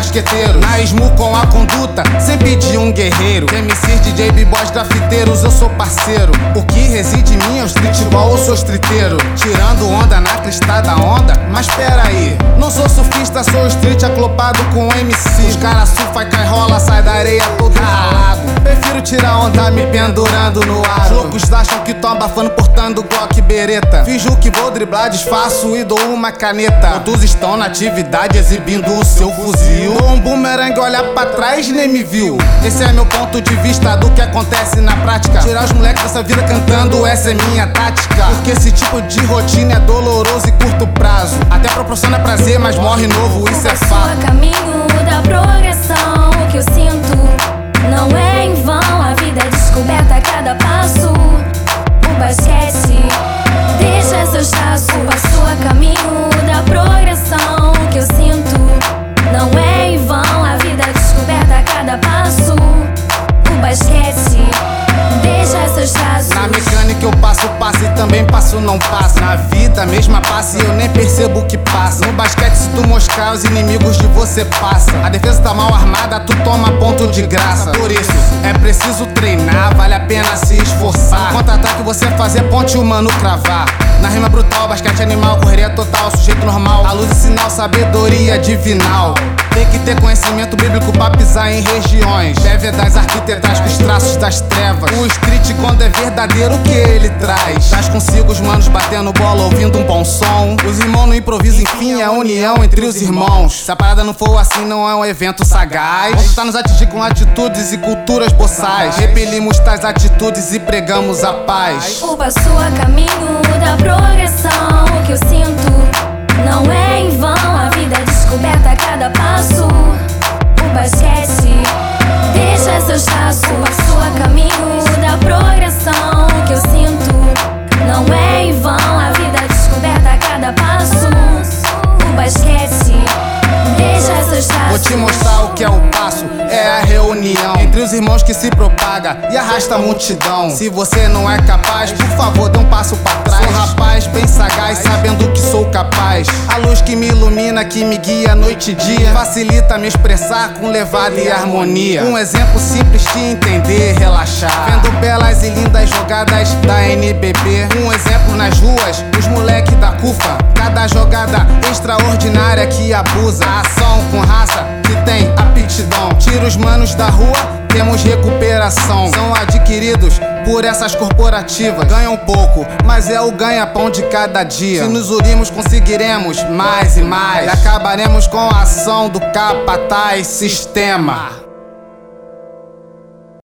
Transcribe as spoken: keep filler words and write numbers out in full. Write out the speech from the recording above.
mosqueteiros. Na esmo com a conduta, sempre de um guerreiro. M Cs, D J, b-boys, grafiteiros, eu sou parceiro. O que reside em mim é o streetball, eu sou streeteiro. Tirando onda na crista da onda, mas pera aí, não sou surfista, sou street aclopado com M C. Os cara surfa, cai, rola, sai da areia todo ralado. Prefiro tirar onda me pendurando no ar. Os loucos acham que tô abafando portando Glock e bereta. Finjo que vou driblar, disfarço e dou uma caneta. Todos estão na atividade exibindo o seu fuzil. Dou um boomerang, olha pra trás, nem me viu. Esse é meu ponto de vista do que acontece na prática. Tirar os moleques dessa vida cantando, essa é minha tática. Porque esse tipo de rotina é doloroso e curto prazo. Até proporciona prazer, mas morre novo, isso é fato. O caminho da progressão, o que eu sinto não é em vão. A vida é descoberta a cada passo. O basquete deixa seus traços. Passo a caminho da progressão, o que eu sinto não é em vão. A vida é descoberta a cada passo. O basquete deixa seus traços. Na mecânica eu passo, passo e também passo, não passo. Na vida, mesma passe e eu nem percebo o que passa. No basquete, se tu moscar, os inimigos de você passa. A defesa tá mal armada, tu toma ponto de graça. Por isso, é preciso treinar, vale a pena se esforçar. No contra-ataque você fazer ponte, o mano cravar. Na rima brutal, basquete animal, correria total, sujeito normal. A luz e sinal, sabedoria divinal. Tem que ter conhecimento bíblico pra pisar em regiões. Deve das arquitetas com os traços das trevas. O street quando é verdadeiro, o que ele traz? Traz consigo os manos batendo bola, ouvindo um bom som. Os irmãos no improviso, enfim, é a união entre os irmãos. Se a parada não for assim, não é um evento sagaz. Vamos estar nos atingir com atitudes e culturas boçais. Repelimos tais atitudes e pregamos a paz. O passo a caminho da progressão, o que eu sinto não é em vão. A vida é descoberta a cada passo. O basquete deixa seus traços. Passo a caminho da progressão, o que eu sinto não é em vão. A vida é descoberta a cada passo. O basquete deixa seus traços. Vou te mostrar o que é o passo, é a reunião entre os irmãos que se propaga e arrasta a multidão. Se você não é capaz, por favor, dê um passo pra trás. Sou rapaz bem sagaz, sabendo que sou capaz. A luz que me ilumina, que me guia noite e dia, facilita me expressar com levada e harmonia. Um exemplo simples de entender, relaxar, vendo belas e lindas jogadas da N B B. Um exemplo nas ruas, os moleque da Cufa. Cada jogada extraordinária que abusa. A ação com raça que tem aptidão. Tira os manos da rua, temos recuperação. São adquiridos por essas corporativas. Ganham pouco, mas é o ganha-pão de cada dia. Se nos unirmos, conseguiremos mais e mais. E acabaremos com a ação do capataz sistema.